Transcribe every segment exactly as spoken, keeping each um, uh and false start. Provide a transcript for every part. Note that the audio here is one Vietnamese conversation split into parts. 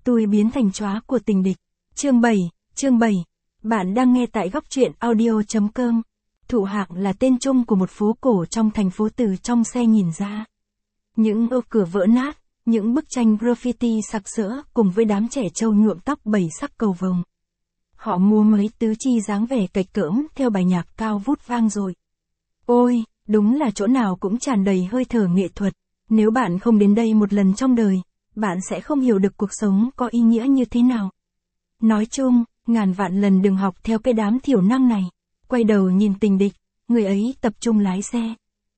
Tôi biến thành chóa của tình địch. Chương bảy, chương bảy. Bạn đang nghe tại góc truyện audio chấm com. Thụ Hạng là tên chung của một phố cổ trong thành phố từ trong xe nhìn ra. Những ô cửa vỡ nát, những bức tranh graffiti sặc sỡ cùng với đám trẻ trâu nhuộm tóc bảy sắc cầu vồng. Họ mua mấy tứ chi dáng vẻ cạch cỡm theo bài nhạc cao vút vang rồi. Ôi, đúng là chỗ nào cũng tràn đầy hơi thở nghệ thuật. Nếu bạn không đến đây một lần trong đời, bạn sẽ không hiểu được cuộc sống có ý nghĩa như thế nào. Nói chung, ngàn vạn lần đừng học theo cái đám thiểu năng này. Quay đầu nhìn tình địch, người ấy tập trung lái xe.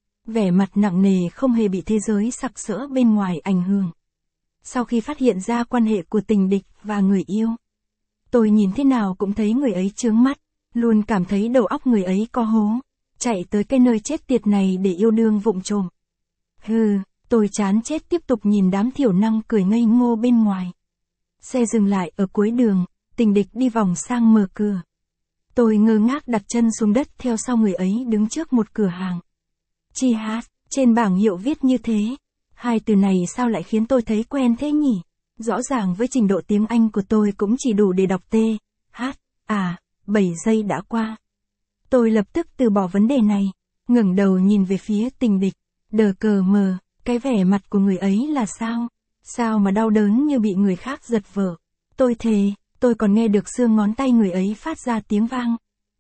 Vẻ mặt nặng nề không hề bị thế giới sặc sỡ bên ngoài ảnh hưởng. Sau khi phát hiện ra quan hệ của tình địch và người yêu, tôi nhìn thế nào cũng thấy người ấy chướng mắt, luôn cảm thấy đầu óc người ấy có hố, chạy tới cái nơi chết tiệt này để yêu đương vụng trộm. Hừ, tôi chán chết tiếp tục nhìn đám thiểu năng cười ngây ngô bên ngoài. Xe dừng lại ở cuối đường, tình địch đi vòng sang mở cửa. Tôi ngơ ngác đặt chân xuống đất theo sau người ấy đứng trước một cửa hàng. Chi hát, trên bảng hiệu viết như thế. Hai từ này sao lại khiến tôi thấy quen thế nhỉ? Rõ ràng với trình độ tiếng Anh của tôi cũng chỉ đủ để đọc T, H, à, bảy giây đã qua. Tôi lập tức từ bỏ vấn đề này, ngẩng đầu nhìn về phía tình địch, đờ cờ mờ, cái vẻ mặt của người ấy là sao? Sao mà đau đớn như bị người khác giật vợ? Tôi thề, tôi còn nghe được xương ngón tay người ấy phát ra tiếng vang.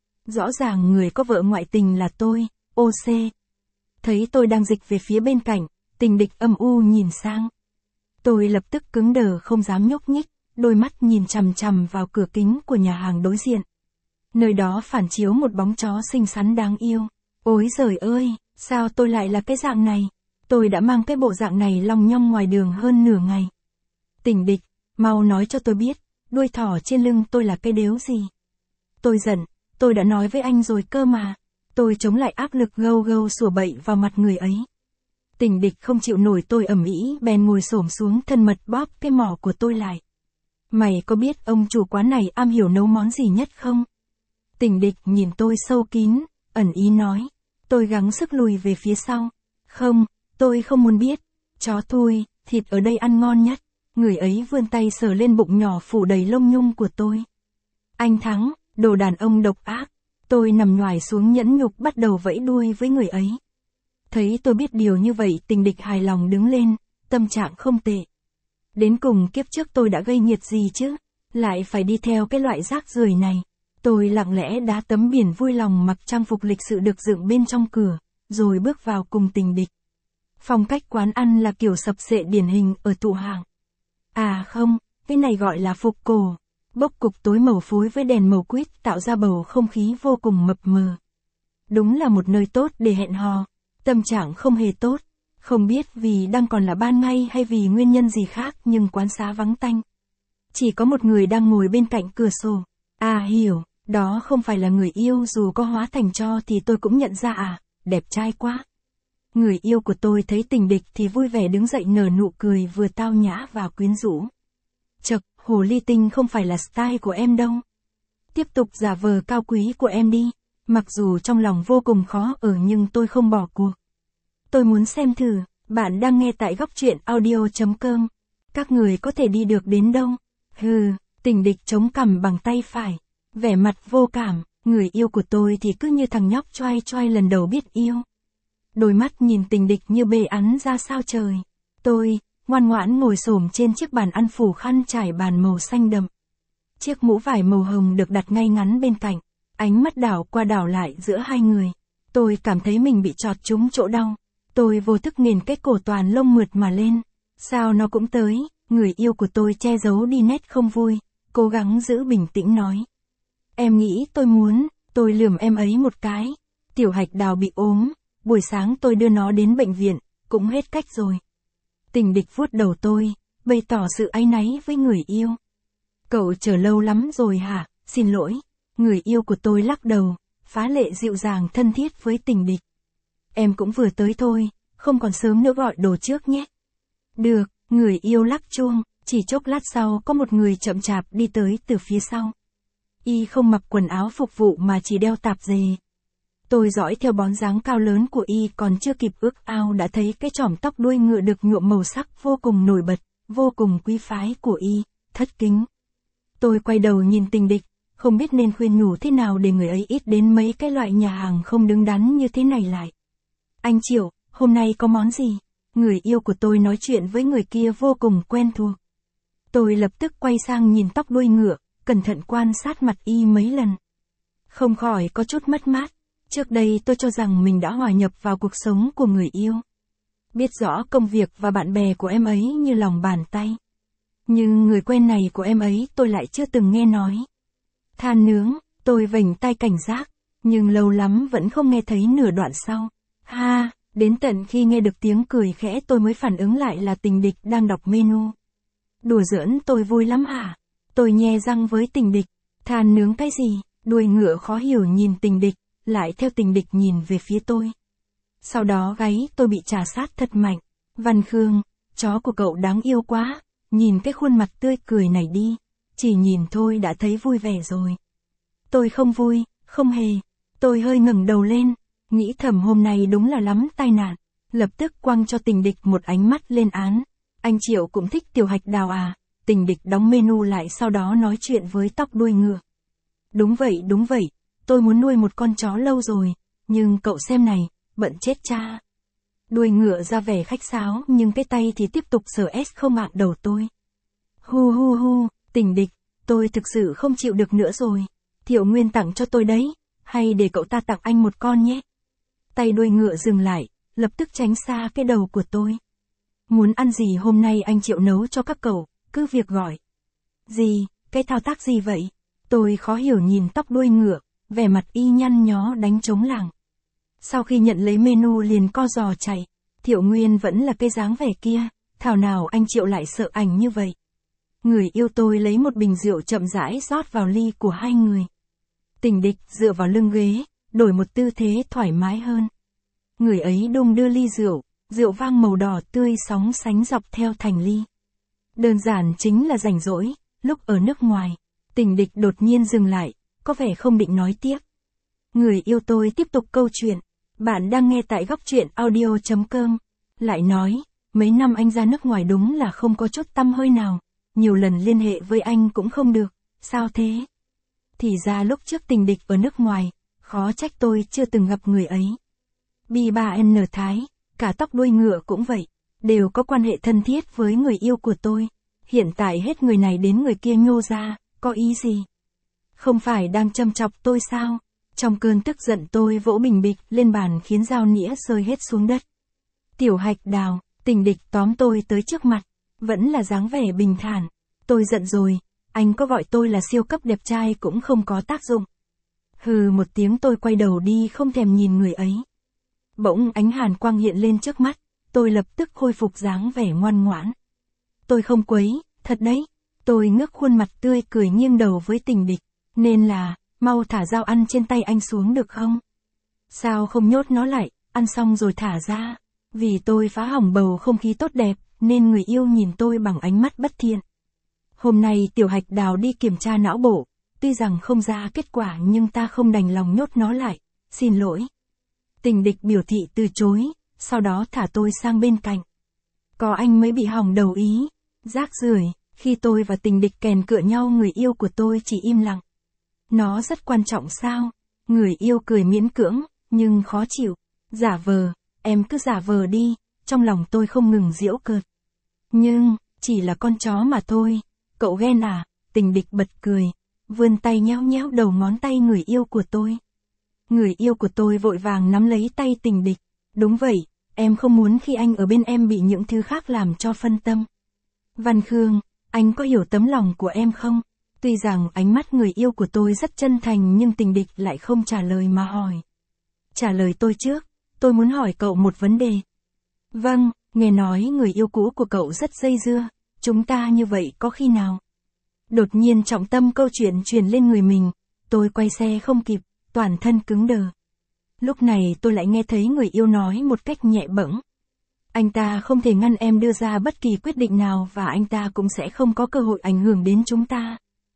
Rõ ràng người có vợ ngoại tình là tôi, ô xê. Thấy tôi đang dịch về phía bên cạnh, tình địch âm u nhìn sang. Tôi lập tức cứng đờ không dám nhúc nhích, đôi mắt nhìn chằm chằm vào cửa kính của nhà hàng đối diện. Nơi đó phản chiếu một bóng chó xinh xắn đáng yêu. Ôi giời ơi, sao tôi lại là cái dạng này? Tôi đã mang cái bộ dạng này long nhong ngoài đường hơn nửa ngày. Tình địch, mau nói cho tôi biết, đuôi thỏ trên lưng tôi là cái đếu gì? Tôi giận, tôi đã nói với anh rồi cơ mà. Tôi chống lại áp lực gâu gâu sủa bậy vào mặt người ấy. Tình địch không chịu nổi tôi ầm ĩ bèn ngồi xổm xuống thân mật bóp cái mỏ của tôi lại. Mày có biết ông chủ quán này am hiểu nấu món gì nhất không? Tình địch nhìn tôi sâu kín, ẩn ý nói. Tôi gắng sức lùi về phía sau. Không, tôi không muốn biết. Chó thui, thịt ở đây ăn ngon nhất. Người ấy vươn tay sờ lên bụng nhỏ phủ đầy lông nhung của tôi. Anh thắng, đồ đàn ông độc ác. Tôi nằm nhoài xuống nhẫn nhục bắt đầu vẫy đuôi với người ấy. Thấy tôi biết điều như vậy, tình địch hài lòng đứng lên, tâm trạng không tệ. Đến cùng kiếp trước tôi đã gây nghiệt gì chứ, lại phải đi theo cái loại rác rưởi này. Tôi lặng lẽ đá tấm biển vui lòng mặc trang phục lịch sự được dựng bên trong cửa, rồi bước vào cùng tình địch. Phong cách quán ăn là kiểu sập sệ điển hình ở Thụ Hạng. À không, cái này gọi là phục cổ. Bốc cục tối màu phối với đèn màu quýt tạo ra bầu không khí vô cùng mập mờ. Đúng là một nơi tốt để hẹn hò. Tâm trạng không hề tốt. Không biết vì đang còn là ban ngày hay vì nguyên nhân gì khác nhưng quán xá vắng tanh. Chỉ có một người đang ngồi bên cạnh cửa sổ. À hiểu, đó không phải là người yêu, dù có hóa thành tro thì tôi cũng nhận ra à, đẹp trai quá. Người yêu của tôi thấy tình địch thì vui vẻ đứng dậy nở nụ cười vừa tao nhã và quyến rũ. Chậc, hồ ly tinh không phải là style của em đâu. Tiếp tục giả vờ cao quý của em đi. Mặc dù trong lòng vô cùng khó ở nhưng tôi không bỏ cuộc. Tôi muốn xem thử, bạn đang nghe tại góc truyện audio chấm com. Các người có thể đi được đến đâu? Hừ, tình địch chống cằm bằng tay phải. Vẻ mặt vô cảm, người yêu của tôi thì cứ như thằng nhóc choai choai lần đầu biết yêu. Đôi mắt nhìn tình địch như bê ắn ra sao trời. Tôi, ngoan ngoãn ngồi xổm trên chiếc bàn ăn phủ khăn trải bàn màu xanh đậm. Chiếc mũ vải màu hồng được đặt ngay ngắn bên cạnh. Ánh mắt đảo qua đảo lại giữa hai người. Tôi cảm thấy mình bị chọt trúng chỗ đau. Tôi vô thức nghiền cái cổ toàn lông mượt mà lên. Sao nó cũng tới. Người yêu của tôi che giấu đi nét không vui, cố gắng giữ bình tĩnh nói. Em nghĩ tôi muốn, tôi lườm em ấy một cái. Tiểu Hạch Đào bị ốm, buổi sáng tôi đưa nó đến bệnh viện, cũng hết cách rồi. Tình địch vuốt đầu tôi, bày tỏ sự áy náy với người yêu. Cậu chờ lâu lắm rồi hả? Xin lỗi. Người yêu của tôi lắc đầu, phá lệ dịu dàng thân thiết với tình địch. Em cũng vừa tới thôi, không còn sớm nữa gọi đồ trước nhé. Được, người yêu lắc chuông, chỉ chốc lát sau có một người chậm chạp đi tới từ phía sau. Y không mặc quần áo phục vụ mà chỉ đeo tạp dề. Tôi dõi theo bóng dáng cao lớn của Y còn chưa kịp ước ao đã thấy cái chỏm tóc đuôi ngựa được nhuộm màu sắc vô cùng nổi bật, vô cùng quý phái của Y, thất kính. Tôi quay đầu nhìn Tình Địch, không biết nên khuyên nhủ thế nào để người ấy ít đến mấy cái loại nhà hàng không đứng đắn như thế này lại. Anh Triệu, hôm nay có món gì? Người yêu của tôi nói chuyện với người kia vô cùng quen thuộc. Tôi lập tức quay sang nhìn tóc đuôi ngựa, cẩn thận quan sát mặt y mấy lần. Không khỏi có chút mất mát. Trước đây tôi cho rằng mình đã hòa nhập vào cuộc sống của người yêu. Biết rõ công việc và bạn bè của em ấy như lòng bàn tay. Nhưng người quen này của em ấy tôi lại chưa từng nghe nói. Than nướng, tôi vểnh tay cảnh giác, nhưng lâu lắm vẫn không nghe thấy nửa đoạn sau. Ha, đến tận khi nghe được tiếng cười khẽ tôi mới phản ứng lại là Tình Địch đang đọc menu. Đùa giỡn tôi vui lắm hả? Tôi nhe răng với Tình Địch. Than nướng cái gì? Đuôi ngựa khó hiểu nhìn Tình Địch, lại theo Tình Địch nhìn về phía tôi. Sau đó gáy tôi bị trà sát thật mạnh. Văn Khương, chó của cậu đáng yêu quá, nhìn cái khuôn mặt tươi cười này đi, chỉ nhìn thôi đã thấy vui vẻ rồi. Tôi không vui, không hề. Tôi hơi ngẩng đầu lên, nghĩ thầm hôm nay đúng là lắm tai nạn, lập tức quăng cho Tình Địch một ánh mắt lên án. Anh Triệu cũng thích Tiểu Hạch Đào à? Tình Địch đóng menu lại sau đó nói chuyện với tóc đuôi ngựa. Đúng vậy đúng vậy, tôi muốn nuôi một con chó lâu rồi, nhưng cậu xem này, bận chết cha. Đuôi ngựa ra vẻ khách sáo nhưng cái tay thì tiếp tục sờ ét không mạng đầu tôi. Hu hu hu, Tình Địch, tôi thực sự không chịu được nữa rồi. Thiệu Nguyên tặng cho tôi đấy, hay để cậu ta tặng anh một con nhé. Tay đuôi ngựa dừng lại, lập tức tránh xa cái đầu của tôi. Muốn ăn gì hôm nay anh Triệu nấu cho các cậu, cứ việc gọi. Gì, cái thao tác gì vậy? Tôi khó hiểu nhìn tóc đuôi ngựa, vẻ mặt y nhăn nhó đánh trống lảng. Sau khi nhận lấy menu liền co giò chạy, Thiệu Nguyên vẫn là cái dáng vẻ kia, thảo nào anh Triệu lại sợ ảnh như vậy. Người yêu tôi lấy một bình rượu chậm rãi rót vào ly của hai người. Tình Địch dựa vào lưng ghế, đổi một tư thế thoải mái hơn. Người ấy đung đưa ly rượu, rượu vang màu đỏ tươi sóng sánh dọc theo thành ly. Đơn giản chính là rảnh rỗi, lúc ở nước ngoài, Tình Địch đột nhiên dừng lại, có vẻ không định nói tiếp. Người yêu tôi tiếp tục câu chuyện. Bạn đang nghe tại góc truyện audio chấm com. Lại nói, mấy năm anh ra nước ngoài đúng là không có chút tăm hơi nào. Nhiều lần liên hệ với anh cũng không được. Sao thế? Thì ra lúc trước Tình Địch ở nước ngoài, khó trách tôi chưa từng gặp người ấy. Bi ba en Thái, cả tóc đuôi ngựa cũng vậy, đều có quan hệ thân thiết với người yêu của tôi. Hiện tại hết người này đến người kia nhô ra, có ý gì? Không phải đang châm chọc tôi sao? Trong cơn tức giận tôi vỗ bình bịch lên bàn khiến dao nĩa rơi hết xuống đất. Tiểu Hạch Đào, Tình Địch tóm tôi tới trước mặt, vẫn là dáng vẻ bình thản. Tôi giận rồi, anh có gọi tôi là siêu cấp đẹp trai cũng không có tác dụng. Hừ một tiếng tôi quay đầu đi không thèm nhìn người ấy. Bỗng ánh hàn quang hiện lên trước mắt, tôi lập tức khôi phục dáng vẻ ngoan ngoãn. Tôi không quấy, thật đấy. Tôi ngước khuôn mặt tươi cười nghiêng đầu với Tình Địch, nên là, mau thả dao ăn trên tay anh xuống được không? Sao không nhốt nó lại, ăn xong rồi thả ra? Vì tôi phá hỏng bầu không khí tốt đẹp, nên người yêu nhìn tôi bằng ánh mắt bất thiện. Hôm nay Tiểu Hạch Đào đi kiểm tra não bộ, tuy rằng không ra kết quả nhưng ta không đành lòng nhốt nó lại, xin lỗi. Tình Địch biểu thị từ chối, sau đó thả tôi sang bên cạnh. Có anh mới bị hỏng đầu ý, rác rưởi. Khi tôi và Tình Địch kèn cựa nhau người yêu của tôi chỉ im lặng. Nó rất quan trọng sao? Người yêu cười miễn cưỡng, nhưng khó chịu. Giả vờ, em cứ giả vờ đi, trong lòng tôi không ngừng giễu cợt. Nhưng, chỉ là con chó mà thôi, cậu ghen à? Tình Địch bật cười, vươn tay nhéo nhéo đầu ngón tay người yêu của tôi. Người yêu của tôi vội vàng nắm lấy tay Tình Địch. Đúng vậy, em không muốn khi anh ở bên em bị những thứ khác làm cho phân tâm. Văn Khương, anh có hiểu tấm lòng của em không? Tuy rằng ánh mắt người yêu của tôi rất chân thành nhưng Tình Địch lại không trả lời mà hỏi. Trả lời tôi trước, tôi muốn hỏi cậu một vấn đề. Vâng, nghe nói người yêu cũ của cậu rất dây dưa, chúng ta như vậy có khi nào? Đột nhiên trọng tâm câu chuyện truyền lên người mình, tôi quay xe không kịp, toàn thân cứng đờ. Lúc này tôi lại nghe thấy người yêu nói một cách nhẹ bẫng. Anh ta không thể ngăn em đưa ra bất kỳ quyết định nào và anh ta cũng sẽ không có cơ hội ảnh hưởng đến chúng ta.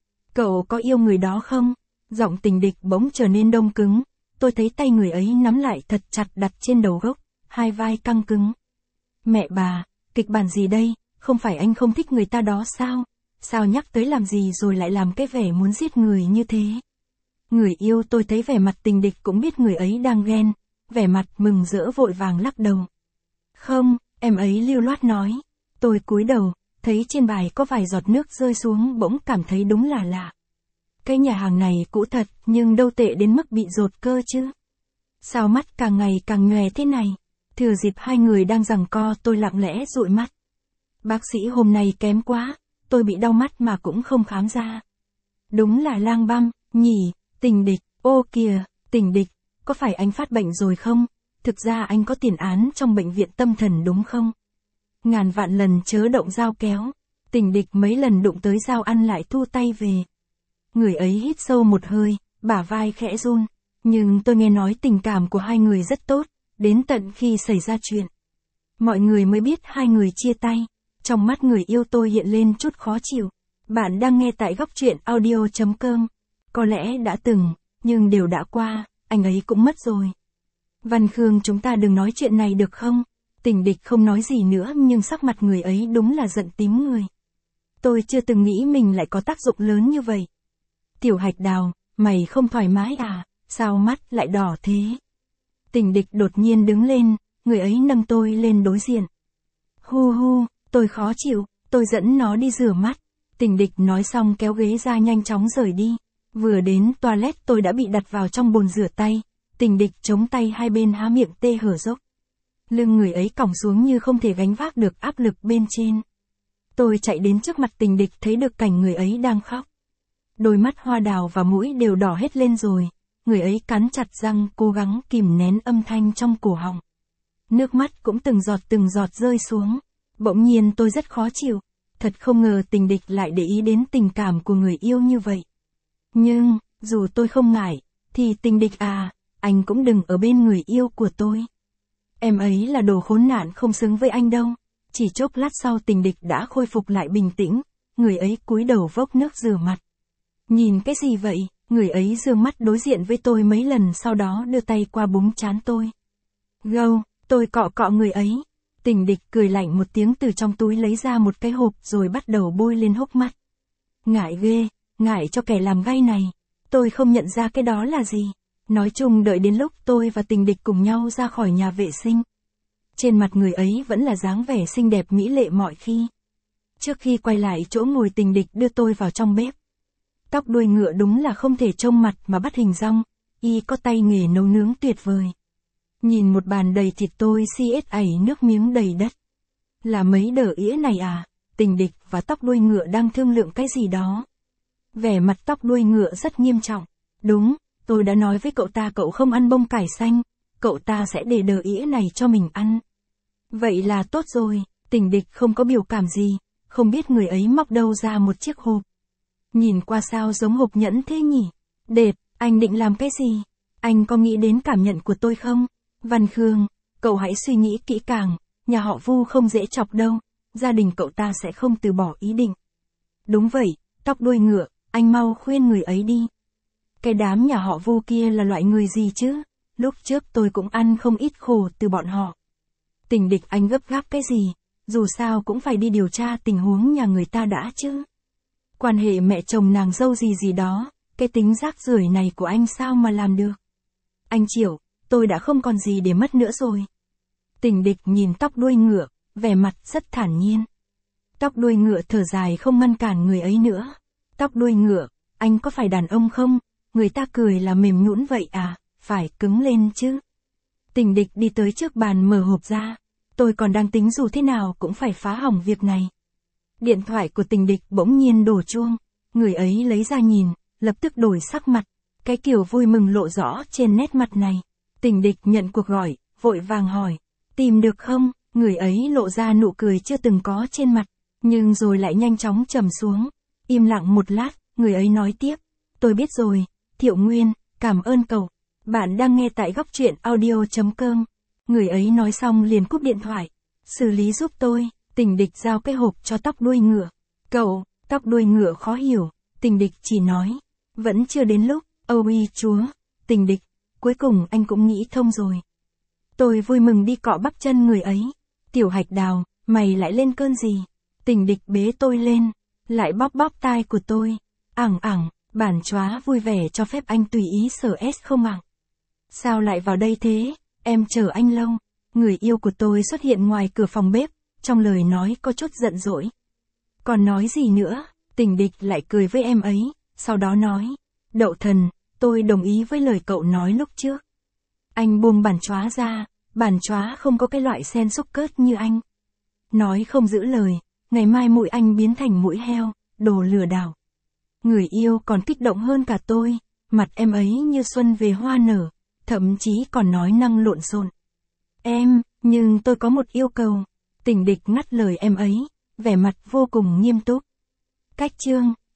Cậu có yêu người đó không? Giọng Tình Địch bỗng trở nên đông cứng, tôi thấy tay người ấy nắm lại thật chặt đặt trên đầu gốc, hai vai căng cứng. Mẹ bà, kịch bản gì đây, không phải anh không thích người ta đó sao? sao nhắc tới làm gì rồi lại làm cái vẻ muốn giết người như thế. Người yêu tôi thấy vẻ mặt Tình Địch cũng biết người ấy đang ghen, vẻ mặt mừng rỡ vội vàng lắc đầu. Không, em ấy lưu loát nói. Tôi cúi đầu, thấy trên bài có vài giọt nước rơi xuống bỗng cảm thấy đúng là lạ. Cái nhà hàng này cũ thật nhưng đâu tệ đến mức bị dột cơ chứ. Sao mắt càng ngày càng nhòe thế này? Thừa dịp hai người đang giằng co tôi lặng lẽ dụi mắt. Bác sĩ hôm nay kém quá, tôi bị đau mắt mà cũng không khám ra. Đúng là lang băm, nhỉ, Tình Địch, ô kìa, Tình Địch, có phải anh phát bệnh rồi không? Thực ra anh có tiền án trong bệnh viện tâm thần đúng không? Ngàn vạn lần chớ động dao kéo. Tình Địch mấy lần đụng tới dao ăn lại thu tay về. Người ấy hít sâu một hơi, bả vai khẽ run. Nhưng tôi nghe nói tình cảm của hai người rất tốt, đến tận khi xảy ra chuyện. Mọi người mới biết hai người chia tay. Trong mắt người yêu tôi hiện lên chút khó chịu. Bạn đang nghe tại góc truyện audio chấm com. Có lẽ đã từng, nhưng đều đã qua, anh ấy cũng mất rồi. Văn Khương chúng ta đừng nói chuyện này được không? Tình Địch không nói gì nữa nhưng sắc mặt người ấy đúng là giận tím người. Tôi chưa từng nghĩ mình lại có tác dụng lớn như vậy. Tiểu Hạch Đào, mày không thoải mái à, sao mắt lại đỏ thế? Tình Địch đột nhiên đứng lên, người ấy nâng tôi lên đối diện. Hu hu, tôi khó chịu, tôi dẫn nó đi rửa mắt. Tình Địch nói xong kéo ghế ra nhanh chóng rời đi. Vừa đến toilet tôi đã bị đặt vào trong bồn rửa tay. Tình Địch chống tay hai bên há miệng tê hở dốc. Lưng người ấy còng xuống như không thể gánh vác được áp lực bên trên. Tôi chạy đến trước mặt Tình Địch thấy được cảnh người ấy đang khóc. Đôi mắt hoa đào và mũi đều đỏ hết lên rồi. Người ấy cắn chặt răng cố gắng kìm nén âm thanh trong cổ họng. Nước mắt cũng từng giọt từng giọt rơi xuống. Bỗng nhiên tôi rất khó chịu. Thật không ngờ Tình Địch lại để ý đến tình cảm của người yêu như vậy. Nhưng, dù tôi không ngại, thì Tình Địch à, anh cũng đừng ở bên người yêu của tôi. Em ấy là đồ khốn nạn không xứng với anh đâu. Chỉ chốc lát sau Tình Địch đã khôi phục lại bình tĩnh, người ấy cúi đầu vốc nước rửa mặt. Nhìn cái gì vậy? Người ấy dương mắt đối diện với tôi mấy lần sau đó đưa tay qua búng trán tôi. Gâu, tôi cọ cọ người ấy. Tình Địch cười lạnh một tiếng từ trong túi lấy ra một cái hộp rồi bắt đầu bôi lên hốc mắt. Ngại ghê, ngại cho kẻ làm gay này. Tôi không nhận ra cái đó là gì. Nói chung đợi đến lúc tôi và Tình Địch cùng nhau ra khỏi nhà vệ sinh. Trên mặt người ấy vẫn là dáng vẻ xinh đẹp mỹ lệ mọi khi. Trước khi quay lại chỗ ngồi Tình Địch đưa tôi vào trong bếp. Tóc đuôi ngựa đúng là không thể trông mặt mà bắt hình dong, y có tay nghề nấu nướng tuyệt vời. Nhìn một bàn đầy thịt tôi si ết ảy nước miếng đầy đất. Là mấy đỡ ĩa này à? Tình Địch và tóc đuôi ngựa đang thương lượng cái gì đó. Vẻ mặt tóc đuôi ngựa rất nghiêm trọng. Đúng, tôi đã nói với cậu ta cậu không ăn bông cải xanh, cậu ta sẽ để đỡ ĩa này cho mình ăn. Vậy là tốt rồi, Tình Địch không có biểu cảm gì, không biết người ấy móc đâu ra một chiếc hộp. Nhìn qua sao giống hộp nhẫn thế nhỉ? Đẹp, anh định làm cái gì? Anh có nghĩ đến cảm nhận của tôi không? Văn Khương, cậu hãy suy nghĩ kỹ càng, nhà họ Vu không dễ chọc đâu, gia đình cậu ta sẽ không từ bỏ ý định. Đúng vậy, tóc đuôi ngựa, anh mau khuyên người ấy đi. Cái đám nhà họ Vu kia là loại người gì chứ? Lúc trước tôi cũng ăn không ít khổ từ bọn họ. Tình Địch anh gấp gáp cái gì? Dù sao cũng phải đi điều tra tình huống nhà người ta đã chứ. Quan hệ mẹ chồng nàng dâu gì gì đó, cái tính rác rưởi này của anh sao mà làm được? Anh Triệu, tôi đã không còn gì để mất nữa rồi. Tình Địch nhìn tóc đuôi ngựa, vẻ mặt rất thản nhiên. Tóc đuôi ngựa thở dài không ngăn cản người ấy nữa. Tóc đuôi ngựa, anh có phải đàn ông không? Người ta cười là mềm nhũn vậy à, phải cứng lên chứ. Tình Địch đi tới trước bàn mở hộp ra. Tôi còn đang tính dù thế nào cũng phải phá hỏng việc này. Điện thoại của Tình Địch bỗng nhiên đổ chuông. Người ấy lấy ra nhìn, lập tức đổi sắc mặt. Cái kiểu vui mừng lộ rõ trên nét mặt này. Tình Địch nhận cuộc gọi, vội vàng hỏi. Tìm được không? Người ấy lộ ra nụ cười chưa từng có trên mặt. Nhưng rồi lại nhanh chóng trầm xuống. Im lặng một lát, người ấy nói tiếp. Tôi biết rồi, Thiệu Nguyên, cảm ơn cậu. Bạn đang nghe tại góc truyện audio chấm com. Người ấy nói xong liền cúp điện thoại. Xử lý giúp tôi. Tình Địch giao cái hộp cho tóc đuôi ngựa. Cậu, tóc đuôi ngựa khó hiểu. Tình Địch chỉ nói. Vẫn chưa đến lúc, ôi chúa. Tình Địch, cuối cùng anh cũng nghĩ thông rồi. Tôi vui mừng đi cọ bắp chân người ấy. Tiểu Hạch Đào, mày lại lên cơn gì? Tình Địch bế tôi lên. lại bóp bóp tai của tôi. Ẳng ẳng, bản chóa vui vẻ cho phép anh tùy ý sở S không ẳng. Sao lại vào đây thế, em chờ anh lâu. Người yêu của tôi xuất hiện ngoài cửa phòng bếp, trong lời nói có chút giận dỗi. Còn nói gì nữa, Tình Địch lại cười với em ấy, sau đó nói, Đậu thần, tôi đồng ý với lời cậu nói lúc trước. Anh buông bản chóa ra, bản chóa không có cái loại sen xúc cớt như anh. Nói không giữ lời, ngày mai mũi anh biến thành mũi heo, đồ lừa đảo. Người yêu còn kích động hơn cả tôi, mặt em ấy như xuân về hoa nở, thậm chí còn nói năng lộn xộn. Em, nhưng tôi có một yêu cầu. Tình Địch ngắt lời em ấy, vẻ mặt vô cùng nghiêm túc. Cách chương